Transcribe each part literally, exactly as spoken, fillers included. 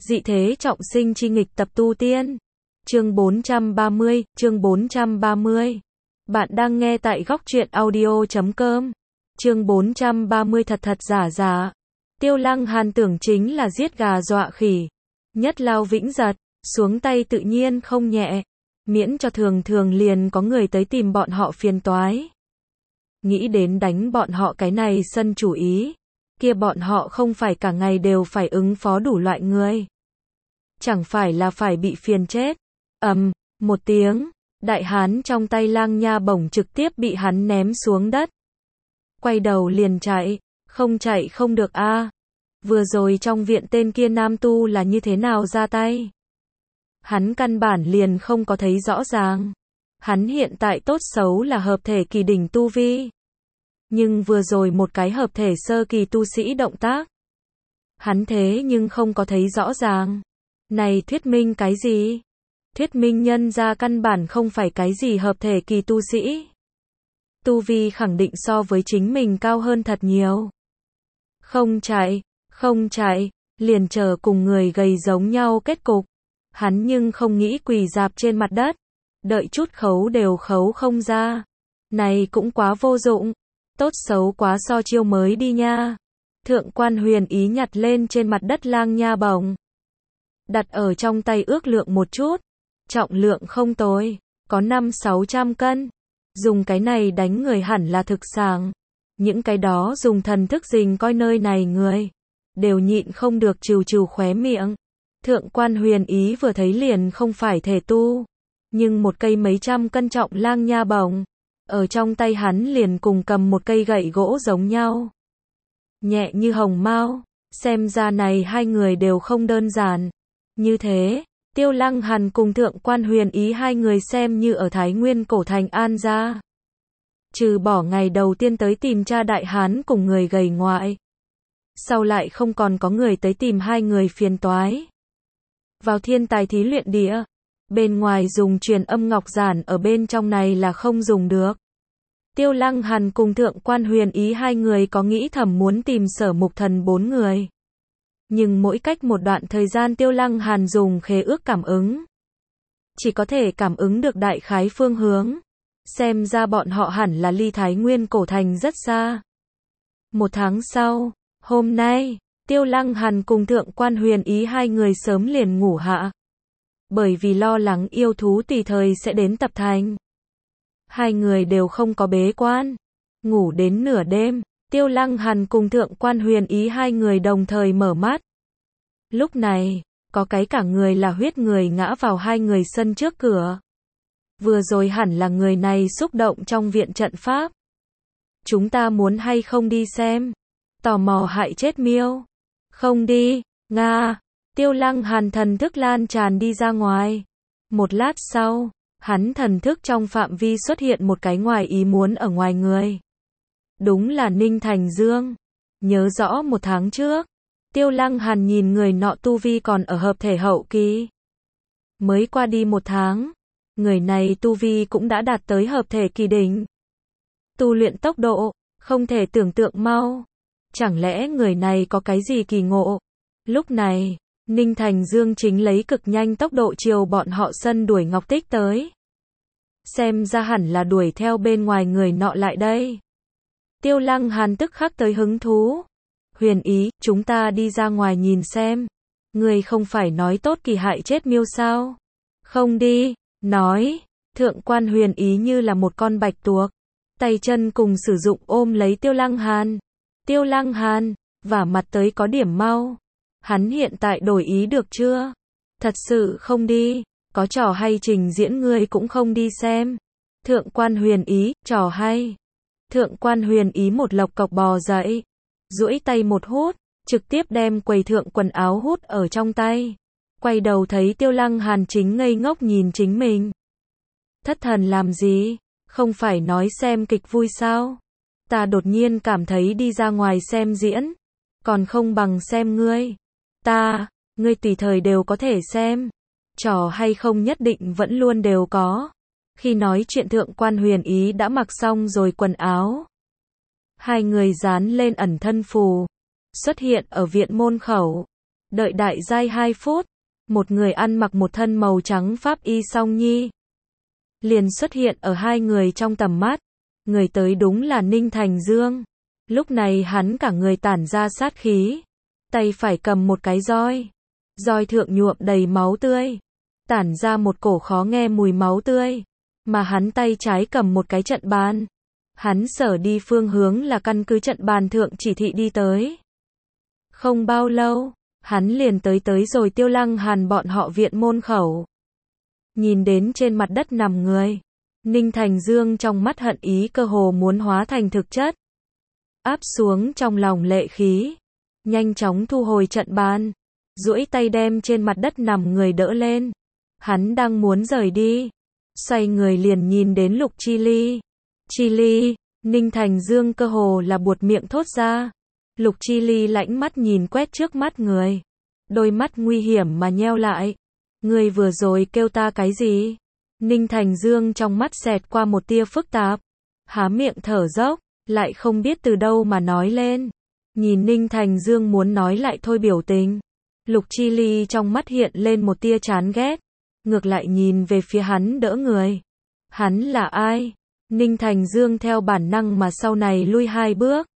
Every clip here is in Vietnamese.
Dị thế trọng sinh chi nghịch tập tu tiên. Chương bốn trăm ba mươi, chương bốn trăm ba mươi. Bạn đang nghe tại góc truyện audio chấm com. Chương bốn trăm ba mươi thật thật giả giả. Tiêu Lăng Hàn tưởng chính là giết gà dọa khỉ. Nhất lao vĩnh giật, xuống tay tự nhiên không nhẹ. Miễn cho thường thường liền có người tới tìm bọn họ phiền toái. Nghĩ đến đánh bọn họ cái này sân chủ ý. Kia bọn họ không phải cả ngày đều phải ứng phó đủ loại người. Chẳng phải là phải bị phiền chết. Ầm, một tiếng, đại hán trong tay Lang Nha bổng trực tiếp bị hắn ném xuống đất. Quay đầu liền chạy, không chạy không được a. À. Vừa rồi trong viện tên kia nam tu là như thế nào ra tay? Hắn căn bản liền không có thấy rõ ràng. Hắn hiện tại tốt xấu là hợp thể kỳ đỉnh tu vi. Nhưng vừa rồi một cái hợp thể sơ kỳ tu sĩ động tác. Hắn thế nhưng không có thấy rõ ràng. Này thuyết minh cái gì? Thuyết minh nhân ra căn bản không phải cái gì hợp thể kỳ tu sĩ. Tu vi khẳng định so với chính mình cao hơn thật nhiều. Không chạy, không chạy, liền chờ cùng người gầy giống nhau kết cục. Hắn nhưng không nghĩ quỳ dạp trên mặt đất. Đợi chút khấu đều khấu không ra. Này cũng quá vô dụng. Tốt xấu quá so chiêu mới đi nha. Thượng quan Huyền Ý nhặt lên trên mặt đất Lang Nha bổng. Đặt ở trong tay ước lượng một chút. Trọng lượng không tồi. Có năm sáu trăm cân. Dùng cái này đánh người hẳn là thực sảng. Những cái đó dùng thần thức rình coi nơi này người. Đều nhịn không được trừ trừ khóe miệng. Thượng quan Huyền Ý vừa thấy liền không phải thể tu. Nhưng một cây mấy trăm cân trọng Lang Nha bổng. Ở trong tay hắn liền cùng cầm một cây gậy gỗ giống nhau. Nhẹ như hồng mao, xem ra này hai người đều không đơn giản. Như thế, Tiêu Lăng Hàn cùng Thượng quan Huyền Ý hai người xem như ở Thái Nguyên cổ thành an gia. Trừ bỏ ngày đầu tiên tới tìm cha đại hán cùng người gầy ngoại. Sau lại không còn có người tới tìm hai người phiền toái. Vào thiên tài thí luyện địa. Bên ngoài dùng truyền âm ngọc giản ở bên trong này là không dùng được. Tiêu Lăng Hàn cùng Thượng quan Huyền Ý hai người có nghĩ thầm muốn tìm Sở Mục Thần bốn người. Nhưng mỗi cách một đoạn thời gian Tiêu Lăng Hàn dùng khế ước cảm ứng. Chỉ có thể cảm ứng được đại khái phương hướng. Xem ra bọn họ hẳn là ly Thái Nguyên cổ thành rất xa. Một tháng sau, hôm nay, Tiêu Lăng Hàn cùng Thượng quan Huyền Ý hai người sớm liền ngủ hạ. Bởi vì lo lắng yêu thú tùy thời sẽ đến tập thành. Hai người đều không có bế quan. Ngủ đến nửa đêm, Tiêu Lăng Hàn cùng Thượng quan Huyền Ý hai người đồng thời mở mắt. Lúc này, có cái cả người là huyết người ngã vào hai người sân trước cửa. Vừa rồi hẳn là người này xúc động trong viện trận pháp. Chúng ta muốn hay không đi xem? Tò mò hại chết miêu. Không đi, Nga. Tiêu Lăng Hàn thần thức lan tràn đi ra ngoài. Một lát sau, hắn thần thức trong phạm vi xuất hiện một cái ngoài ý muốn ở ngoài người. Đúng là Ninh Thành Dương. Nhớ rõ một tháng trước, Tiêu Lăng Hàn nhìn người nọ tu vi còn ở hợp thể hậu kỳ. Mới qua đi một tháng, người này tu vi cũng đã đạt tới hợp thể kỳ đỉnh. Tu luyện tốc độ, không thể tưởng tượng mau. Chẳng lẽ người này có cái gì kỳ ngộ? Lúc này, Ninh Thành Dương chính lấy cực nhanh tốc độ chiều bọn họ sân đuổi Ngọc Tích tới. Xem ra hẳn là đuổi theo bên ngoài người nọ lại đây. Tiêu Lăng Hàn tức khắc tới hứng thú. Huyền Ý, chúng ta đi ra ngoài nhìn xem. Người không phải nói tốt kỳ hại chết miêu sao? Không đi, nói. Thượng quan Huyền Ý như là một con bạch tuộc. Tay chân cùng sử dụng ôm lấy Tiêu Lăng Hàn. Tiêu Lăng Hàn, vả mặt tới có điểm mau. Hắn hiện tại đổi ý được chưa? Thật sự không đi, có trò hay trình diễn ngươi cũng không đi xem. Thượng quan Huyền Ý, trò hay. Thượng quan Huyền Ý một lộc cộc bò dậy, duỗi tay một hút, trực tiếp đem quầy thượng quần áo hút ở trong tay. Quay đầu thấy Tiêu Lăng Hàn chính ngây ngốc nhìn chính mình. Thất thần làm gì? Không phải nói xem kịch vui sao? Ta đột nhiên cảm thấy đi ra ngoài xem diễn, còn không bằng xem ngươi. Ta, ngươi tùy thời đều có thể xem. Trò hay không nhất định vẫn luôn đều có. Khi nói chuyện Thượng quan Huyền Ý đã mặc xong rồi quần áo. Hai người dán lên ẩn thân phù. Xuất hiện ở viện môn khẩu. Đợi đại giai hai phút, một người ăn mặc một thân màu trắng pháp y song nhi liền xuất hiện ở hai người trong tầm mắt. Người tới đúng là Ninh Thành Dương. Lúc này hắn cả người tản ra sát khí, tay phải cầm một cái roi. Roi thượng nhuộm đầy máu tươi, tản ra một cổ khó nghe mùi máu tươi, mà hắn tay trái cầm một cái trận bàn. Hắn sở đi phương hướng là căn cứ trận bàn thượng chỉ thị đi tới. Không bao lâu, hắn liền tới tới rồi Tiêu Lăng Hàn bọn họ viện môn khẩu. Nhìn đến trên mặt đất nằm người, Ninh Thành Dương trong mắt hận ý cơ hồ muốn hóa thành thực chất. Áp xuống trong lòng lệ khí, nhanh chóng thu hồi trận bàn, duỗi tay đem trên mặt đất nằm người đỡ lên. Hắn đang muốn rời đi, xoay người liền nhìn đến Lục Chi Ly. Chi Ly, Ninh Thành Dương cơ hồ là buột miệng thốt ra. Lục Chi Ly lãnh mắt nhìn quét trước mắt người, đôi mắt nguy hiểm mà nheo lại. Người vừa rồi kêu ta cái gì? Ninh Thành Dương trong mắt xẹt qua một tia phức tạp, há miệng thở dốc, lại không biết từ đâu mà nói lên. Nhìn Ninh Thành Dương muốn nói lại thôi biểu tình, Lục Chi Ly trong mắt hiện lên một tia chán ghét, ngược lại nhìn về phía hắn đỡ người. Hắn là ai? Ninh Thành Dương theo bản năng mà sau này lui hai bước,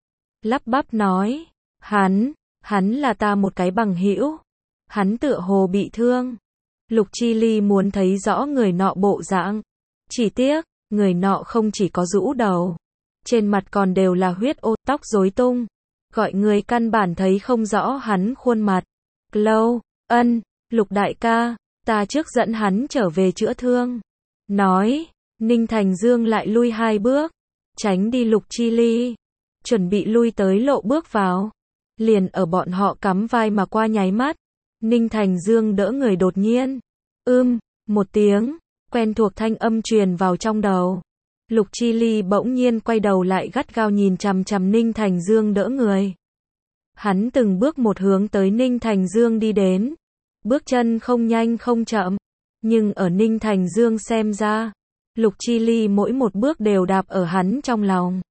lắp bắp nói, hắn, hắn là ta một cái bằng hữu. Hắn tựa hồ bị thương. Lục Chi Ly muốn thấy rõ người nọ bộ dạng. Chỉ tiếc, người nọ không chỉ có rũ đầu, trên mặt còn đều là huyết ô, tóc rối tung, gọi người căn bản thấy không rõ hắn khuôn mặt. Lâu, ân, Lục đại ca, ta trước dẫn hắn trở về chữa thương. Nói, Ninh Thành Dương lại lui hai bước, tránh đi Lục Chi Ly, chuẩn bị lui tới lộ bước vào. Liền ở bọn họ cắm vai mà qua nháy mắt, Ninh Thành Dương đỡ người đột nhiên, ưm, một tiếng, quen thuộc thanh âm truyền vào trong đầu. Lục Chi Ly bỗng nhiên quay đầu lại gắt gao nhìn chằm chằm Ninh Thành Dương đỡ người. Hắn từng bước một hướng tới Ninh Thành Dương đi đến, bước chân không nhanh không chậm, nhưng ở Ninh Thành Dương xem ra, Lục Chi Ly mỗi một bước đều đạp ở hắn trong lòng.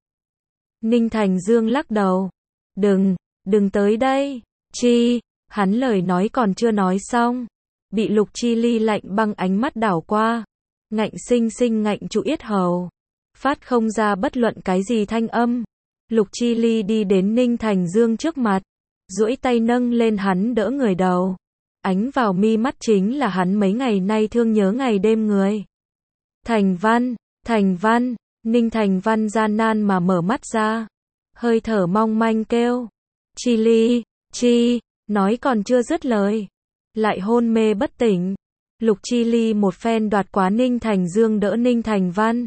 Ninh Thành Dương lắc đầu, đừng, đừng tới đây, Chi, hắn lời nói còn chưa nói xong, bị Lục Chi Ly lạnh băng ánh mắt đảo qua, ngạnh sinh sinh ngạnh trụ yết hầu, phát không ra bất luận cái gì thanh âm. Lục Chi Ly đi đến Ninh Thành Dương trước mặt, duỗi tay nâng lên hắn đỡ người đầu, ánh vào mi mắt chính là hắn mấy ngày nay thương nhớ ngày đêm người. Thành Văn, Thành Văn, Ninh Thành Văn gian nan mà mở mắt ra, hơi thở mong manh kêu, Chi Ly, Chi, nói còn chưa dứt lời, lại hôn mê bất tỉnh. Lục Chi Ly một phen đoạt quá Ninh Thành Dương đỡ Ninh Thành Văn.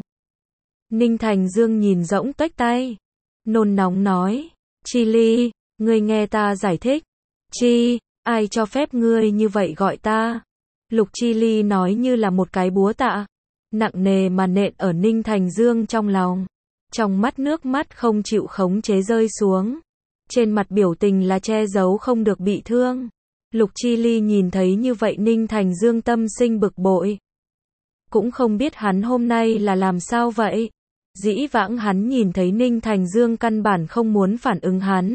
Ninh Thành Dương nhìn rỗng tuếch tay, nôn nóng nói, Chi Ly, ngươi nghe ta giải thích. Chi, ai cho phép ngươi như vậy gọi ta? Lục Chi Ly nói như là một cái búa tạ, nặng nề mà nện ở Ninh Thành Dương trong lòng. Trong mắt nước mắt không chịu khống chế rơi xuống. Trên mặt biểu tình là che giấu không được bị thương. Lục Chi Ly nhìn thấy như vậy Ninh Thành Dương tâm sinh bực bội. Cũng không biết hắn hôm nay là làm sao vậy. Dĩ vãng hắn nhìn thấy Ninh Thành Dương căn bản không muốn phản ứng hắn.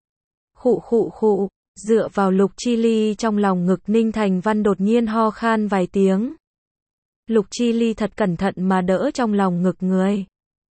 Khụ khụ khụ, dựa vào Lục Chi Ly trong lòng ngực Ninh Thành Văn đột nhiên ho khan vài tiếng. Lục Chi Ly thật cẩn thận mà đỡ trong lòng ngực người.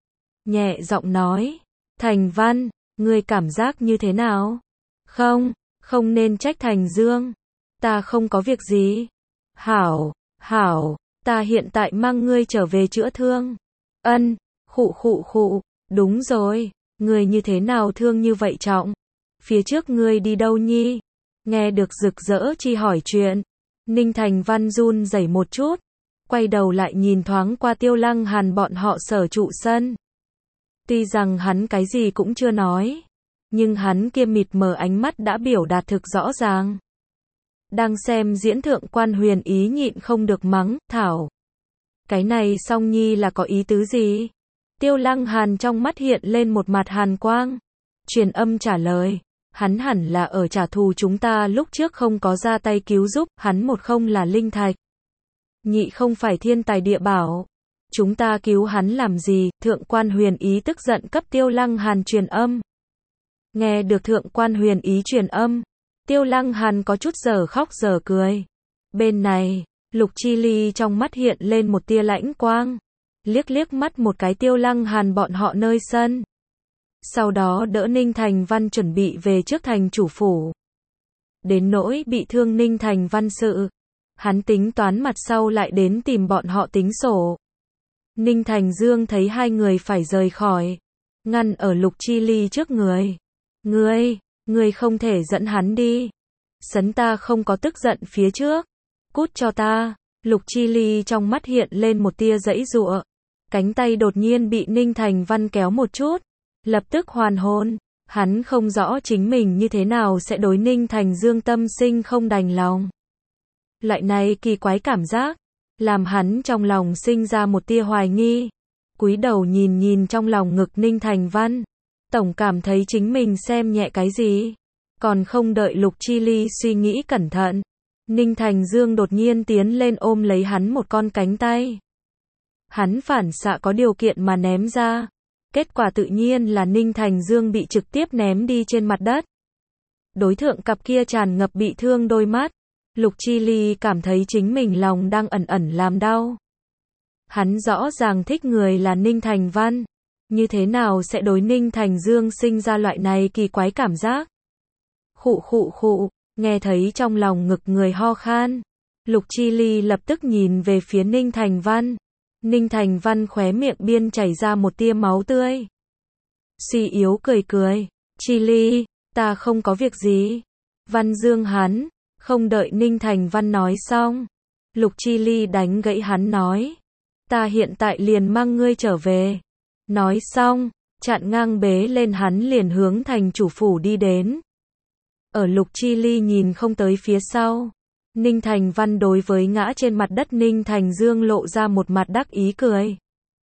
Nhẹ giọng nói, Thành Văn, ngươi cảm giác như thế nào? Không, không nên trách Thành Dương. Ta không có việc gì. Hảo, hảo, ta hiện tại mang ngươi trở về chữa thương. Ân, khụ khụ khụ, đúng rồi, ngươi như thế nào thương như vậy trọng? Phía trước ngươi đi đâu nhi? Nghe được Rực Rỡ Chi hỏi chuyện, Ninh Thành Văn run rẩy một chút, quay đầu lại nhìn thoáng qua Tiêu Lăng Hàn bọn họ sở trụ sân. Tuy rằng hắn cái gì cũng chưa nói, nhưng hắn kia mịt mờ ánh mắt đã biểu đạt thực rõ ràng. Đang xem diễn Thượng Quan Huyền Ý nhịn không được mắng, thảo. Cái này song nhi là có ý tứ gì? Tiêu Lăng Hàn trong mắt hiện lên một mặt hàn quang. Truyền âm trả lời, hắn hẳn là ở trả thù chúng ta lúc trước không có ra tay cứu giúp, hắn một không là linh thạch, nhị không phải thiên tài địa bảo. Chúng ta cứu hắn làm gì? Thượng Quan Huyền Ý tức giận cấp Tiêu Lăng Hàn truyền âm. Nghe được Thượng Quan Huyền Ý truyền âm, Tiêu Lăng Hàn có chút giờ khóc giờ cười. Bên này, Lục Chi Ly trong mắt hiện lên một tia lãnh quang. Liếc liếc mắt một cái Tiêu Lăng Hàn bọn họ nơi sân. Sau đó đỡ Ninh Thành Văn chuẩn bị về trước thành chủ phủ. Đến nỗi bị thương Ninh Thành Văn sự, hắn tính toán mặt sau lại đến tìm bọn họ tính sổ. Ninh Thành Dương thấy hai người phải rời khỏi, ngăn ở Lục Chi Ly trước người. Ngươi, ngươi không thể dẫn hắn đi. Sấn ta không có tức giận phía trước. Cút cho ta. Lục Chi Ly trong mắt hiện lên một tia giãy giụa. Cánh tay đột nhiên bị Ninh Thành Văn kéo một chút. Lập tức hoàn hồn. Hắn không rõ chính mình như thế nào sẽ đối Ninh Thành Dương tâm sinh không đành lòng. Loại này kỳ quái cảm giác, làm hắn trong lòng sinh ra một tia hoài nghi. Cúi đầu nhìn nhìn trong lòng ngực Ninh Thành Văn. Tổng cảm thấy chính mình xem nhẹ cái gì. Còn không đợi Lục Chi Ly suy nghĩ cẩn thận. Ninh Thành Dương đột nhiên tiến lên ôm lấy hắn một con cánh tay. Hắn phản xạ có điều kiện mà ném ra. Kết quả tự nhiên là Ninh Thành Dương bị trực tiếp ném đi trên mặt đất. Đối thượng cặp kia tràn ngập bị thương đôi mắt. Lục Chi Ly cảm thấy chính mình lòng đang ẩn ẩn làm đau. Hắn rõ ràng thích người là Ninh Thành Văn. Như thế nào sẽ đối Ninh Thành Dương sinh ra loại này kỳ quái cảm giác? Khụ khụ khụ, nghe thấy trong lòng ngực người ho khan. Lục Chi Ly lập tức nhìn về phía Ninh Thành Văn. Ninh Thành Văn khóe miệng biên chảy ra một tia máu tươi. Suy yếu cười cười. Chi Ly, ta không có việc gì. Văn Dương hắn, không đợi Ninh Thành Văn nói xong. Lục Chi Ly đánh gãy hắn nói. Ta hiện tại liền mang ngươi trở về. Nói xong, chặn ngang bế lên hắn liền hướng thành chủ phủ đi đến. Ở Lục Chi Ly nhìn không tới phía sau. Ninh Thành Văn đối với ngã trên mặt đất Ninh Thành Dương lộ ra một mặt đắc ý cười.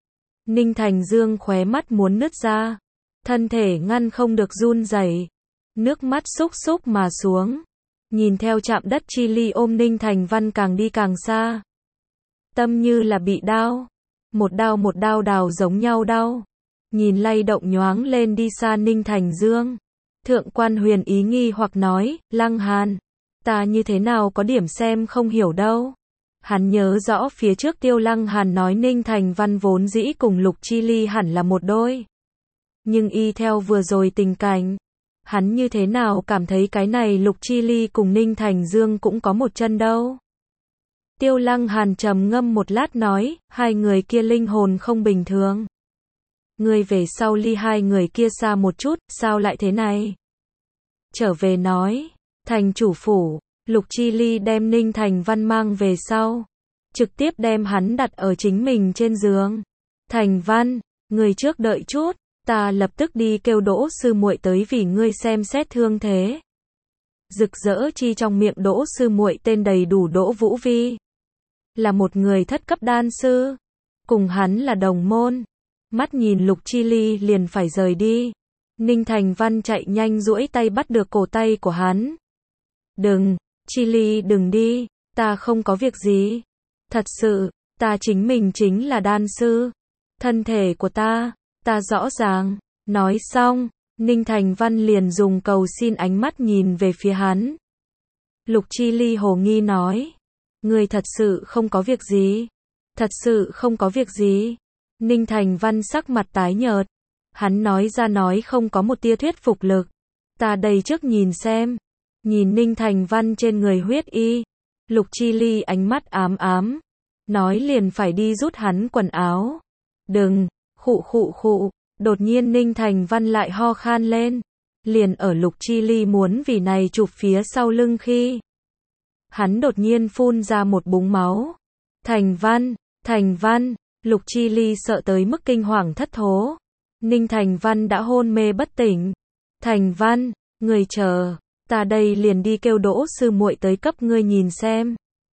Ninh Thành Dương khóe mắt muốn nứt ra. Thân thể ngăn không được run rẩy. Nước mắt xúc xúc mà xuống. Nhìn theo chạm đất Chi Ly ôm Ninh Thành Văn càng đi càng xa. Tâm như là bị đau. Một đau một đau đào giống nhau đau. Nhìn lay động nhoáng lên đi xa Ninh Thành Dương. Thượng quan Huyền ý nghi hoặc nói, Lăng Hàn, ta như thế nào có điểm xem không hiểu đâu. Hắn nhớ rõ phía trước Tiêu Lăng Hàn nói Ninh Thành Văn vốn dĩ cùng Lục Chi Ly hẳn là một đôi. Nhưng y theo vừa rồi tình cảnh, hắn như thế nào cảm thấy cái này Lục Chi Ly cùng Ninh Thành Dương cũng có một chân đâu. Tiêu Lăng Hàn trầm ngâm một lát nói, hai người kia linh hồn không bình thường. Ngươi về sau ly hai người kia xa một chút, sao lại thế này? Trở về nói, thành chủ phủ, Lục Chi Ly đem Ninh Thành Văn mang về sau. Trực tiếp đem hắn đặt ở chính mình trên giường. Thành Văn, người trước đợi chút, ta lập tức đi kêu Đỗ sư muội tới vì ngươi xem xét thương thế. Rực rỡ chi trong miệng Đỗ sư muội tên đầy đủ Đỗ Vũ Vi. Là một người thất cấp đan sư. Cùng hắn là đồng môn. Mắt nhìn Lục Chi Ly liền phải rời đi. Ninh Thành Văn chạy nhanh duỗi tay bắt được cổ tay của hắn. Đừng, Chi Ly đừng đi, ta không có việc gì. Thật sự, ta chính mình chính là đan sư. Thân thể của ta, ta rõ ràng. Nói xong, Ninh Thành Văn liền dùng cầu xin ánh mắt nhìn về phía hắn. Lục Chi Ly hồ nghi nói. Người thật sự không có việc gì. Thật sự không có việc gì. Ninh Thành Văn sắc mặt tái nhợt. Hắn nói ra nói không có một tia thuyết phục lực. Ta đây trước nhìn xem. Nhìn Ninh Thành Văn trên người huyết y. Lục Chi Ly ánh mắt ám ám. Nói liền phải đi rút hắn quần áo. Đừng, khụ khụ khụ. Đột nhiên Ninh Thành Văn lại ho khan lên. Liền ở Lục Chi Ly muốn vì này chụp phía sau lưng khi. Hắn đột nhiên phun ra một búng máu. Thành Văn, Thành Văn. Lục Chi Ly sợ tới mức kinh hoàng thất thố. Ninh Thành Văn đã hôn mê bất tỉnh. Thành Văn, người chờ, ta đây liền đi kêu Đỗ sư muội tới cấp ngươi nhìn xem.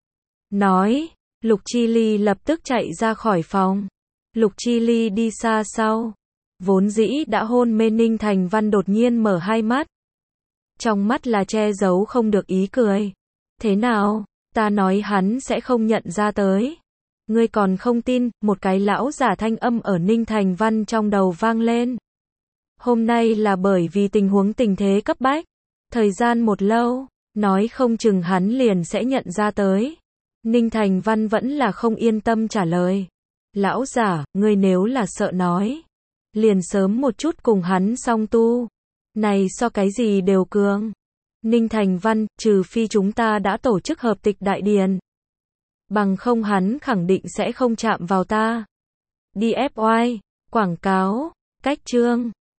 Nói, Lục Chi Ly lập tức chạy ra khỏi phòng. Lục Chi Ly đi xa sau. Vốn dĩ đã hôn mê Ninh Thành Văn đột nhiên mở hai mắt. Trong mắt là che giấu không được ý cười. Thế nào, ta nói hắn sẽ không nhận ra tới. Ngươi còn không tin, một cái lão giả thanh âm ở Ninh Thành Văn trong đầu vang lên. Hôm nay là bởi vì tình huống tình thế cấp bách. Thời gian một lâu, Nói không chừng hắn liền sẽ nhận ra tới. Ninh Thành Văn vẫn là không yên tâm trả lời. Lão giả, ngươi nếu là sợ nói, liền sớm một chút cùng hắn song tu. Này so cái gì đều cường. Ninh Thành Văn, trừ phi chúng ta đã tổ chức hợp tịch đại điền. Bằng không hắn khẳng định sẽ không chạm vào ta. đi ép oai, quảng cáo, cách chương.